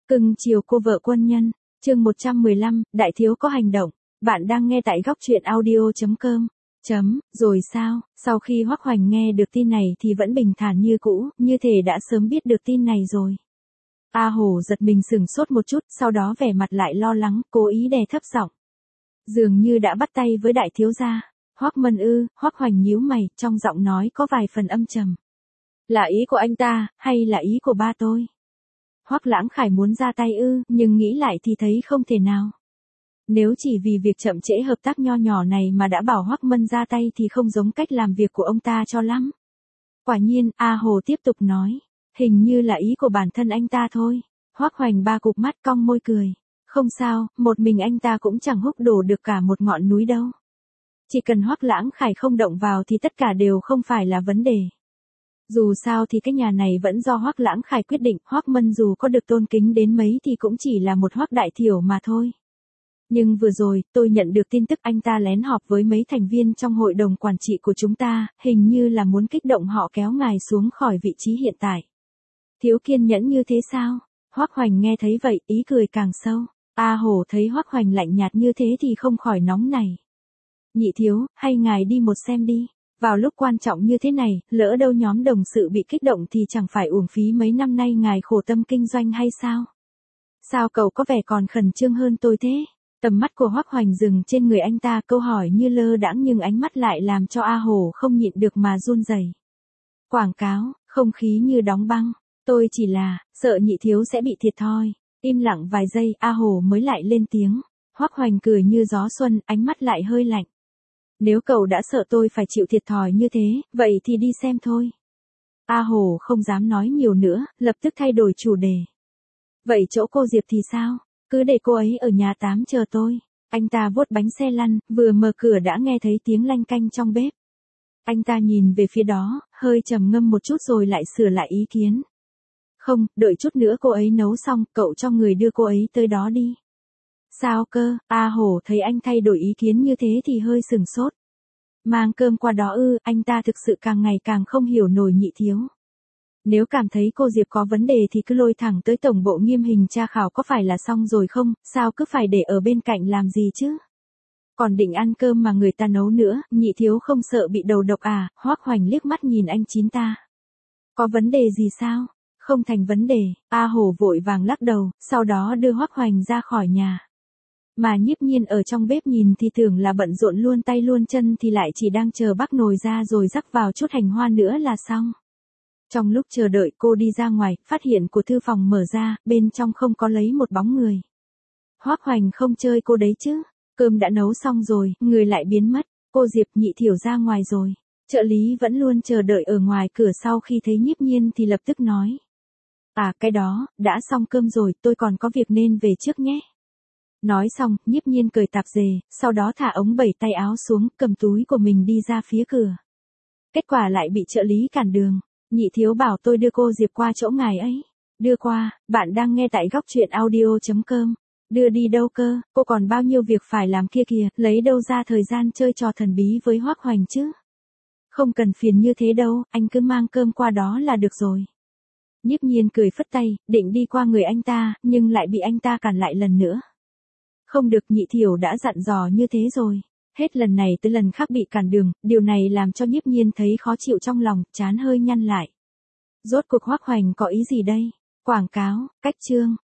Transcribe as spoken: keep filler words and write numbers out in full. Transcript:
Cưng chiều cô vợ quân nhân, chương một trăm mười lăm, đại thiếu có hành động. Bạn đang nghe tại góc truyện audio chấm com. Chấm, rồi sao? Sau khi Hoắc Hoành nghe được tin này thì vẫn bình thản như cũ, như thể đã sớm biết được tin này rồi. A Hổ giật mình sửng sốt một chút, sau đó vẻ mặt lại lo lắng, cố ý đè thấp giọng. Dường như đã bắt tay với đại thiếu gia. Hoắc Mân ư? Hoắc Hoành nhíu mày, trong giọng nói có vài phần âm trầm. Là ý của anh ta, hay là ý của ba tôi? Hoắc Lãng Khải muốn ra tay ư, nhưng nghĩ lại thì thấy không thể nào. Nếu chỉ vì việc chậm trễ hợp tác nho nhỏ này mà đã bảo Hoắc Mân ra tay thì không giống cách làm việc của ông ta cho lắm. Quả nhiên, A Hồ tiếp tục nói, hình như là ý của bản thân anh ta thôi. Hoắc Hoành ba cụp mắt cong môi cười. Không sao, một mình anh ta cũng chẳng húc đổ được cả một ngọn núi đâu. Chỉ cần Hoắc Lãng Khải không động vào thì tất cả đều không phải là vấn đề. Dù sao thì cái nhà này vẫn do Hoắc Lãng Khải quyết định, Hoắc Mân dù có được tôn kính đến mấy thì cũng chỉ là một Hoắc đại thiểu mà thôi. Nhưng vừa rồi, tôi nhận được tin tức anh ta lén họp với mấy thành viên trong hội đồng quản trị của chúng ta, hình như là muốn kích động họ kéo ngài xuống khỏi vị trí hiện tại. Thiếu kiên nhẫn như thế sao? Hoắc Hoành nghe thấy vậy, ý cười càng sâu. A Hổ thấy Hoắc Hoành lạnh nhạt như thế thì không khỏi nóng này. Nhị thiếu, hay ngài đi một xem đi. Vào lúc quan trọng như thế này, lỡ đâu nhóm đồng sự bị kích động thì chẳng phải uổng phí mấy năm nay ngài khổ tâm kinh doanh hay sao? Sao cậu có vẻ còn khẩn trương hơn tôi thế? Tầm mắt của Hoắc Hoành dừng trên người anh ta, câu hỏi như lơ đãng nhưng ánh mắt lại làm cho A Hổ không nhịn được mà run rẩy. Quảng cáo, không khí như đóng băng. Tôi chỉ là, sợ nhị thiếu sẽ bị thiệt thòi. Im lặng vài giây, A Hổ mới lại lên tiếng. Hoắc Hoành cười như gió xuân, ánh mắt lại hơi lạnh. Nếu cậu đã sợ tôi phải chịu thiệt thòi như thế, vậy thì đi xem thôi. A Hổ không dám nói nhiều nữa, lập tức thay đổi chủ đề. Vậy chỗ cô Diệp thì sao? Cứ để cô ấy ở nhà tám chờ tôi. Anh ta vuốt bánh xe lăn, vừa mở cửa đã nghe thấy tiếng lanh canh trong bếp. Anh ta nhìn về phía đó, hơi trầm ngâm một chút rồi lại sửa lại ý kiến. Không, đợi chút nữa cô ấy nấu xong, cậu cho người đưa cô ấy tới đó đi. Sao cơ? A Hổ thấy anh thay đổi ý kiến như thế thì hơi sừng sốt. Mang cơm qua đó ư? Anh ta thực sự càng ngày càng không hiểu nổi nhị thiếu. Nếu cảm thấy cô Diệp có vấn đề thì cứ lôi thẳng tới tổng bộ nghiêm hình tra khảo có phải là xong rồi không, sao cứ phải để ở bên cạnh làm gì chứ? Còn định ăn cơm mà người ta nấu nữa, nhị thiếu không sợ bị đầu độc à? Hoắc Hoành liếc mắt nhìn anh chín ta. Có vấn đề gì sao? Không thành vấn đề. A Hổ vội vàng lắc đầu, sau đó đưa Hoắc Hoành ra khỏi nhà. Mà Nhiếp Nhiên ở trong bếp nhìn thì tưởng là bận rộn luôn tay luôn chân thì lại chỉ đang chờ bắc nồi ra rồi rắc vào chút hành hoa nữa là xong. Trong lúc chờ đợi cô đi ra ngoài, phát hiện của thư phòng mở ra, bên trong không có lấy một bóng người. Hoắc Hoành không chơi cô đấy chứ, cơm đã nấu xong rồi, người lại biến mất, cô Diệp nhị thiểu ra ngoài rồi. Trợ lý vẫn luôn chờ đợi ở ngoài cửa sau khi thấy Nhiếp Nhiên thì lập tức nói. À cái đó, đã xong cơm rồi, tôi còn có việc nên về trước nhé. Nói xong, Nhiếp Nhiên cởi tạp dề, sau đó thả ống bẩy tay áo xuống, cầm túi của mình đi ra phía cửa. Kết quả lại bị trợ lý cản đường. Nhị thiếu bảo tôi đưa cô Diệp qua chỗ ngài ấy. Đưa qua, bạn đang nghe tại góc truyện audio chấm com. Đưa đi đâu cơ, cô còn bao nhiêu việc phải làm kia kìa, lấy đâu ra thời gian chơi trò thần bí với Hoắc Hoành chứ. Không cần phiền như thế đâu, anh cứ mang cơm qua đó là được rồi. Nhiếp Nhiên cười phất tay, định đi qua người anh ta, nhưng lại bị anh ta cản lại lần nữa. Không được, nhị thiểu đã dặn dò như thế rồi. Hết lần này tới lần khác bị cản đường, điều này làm cho Nhiếp Nhiên thấy khó chịu trong lòng, trán hơi nhăn lại. Rốt cuộc Hoắc Hoành có ý gì đây? Quảng cáo, cách chương,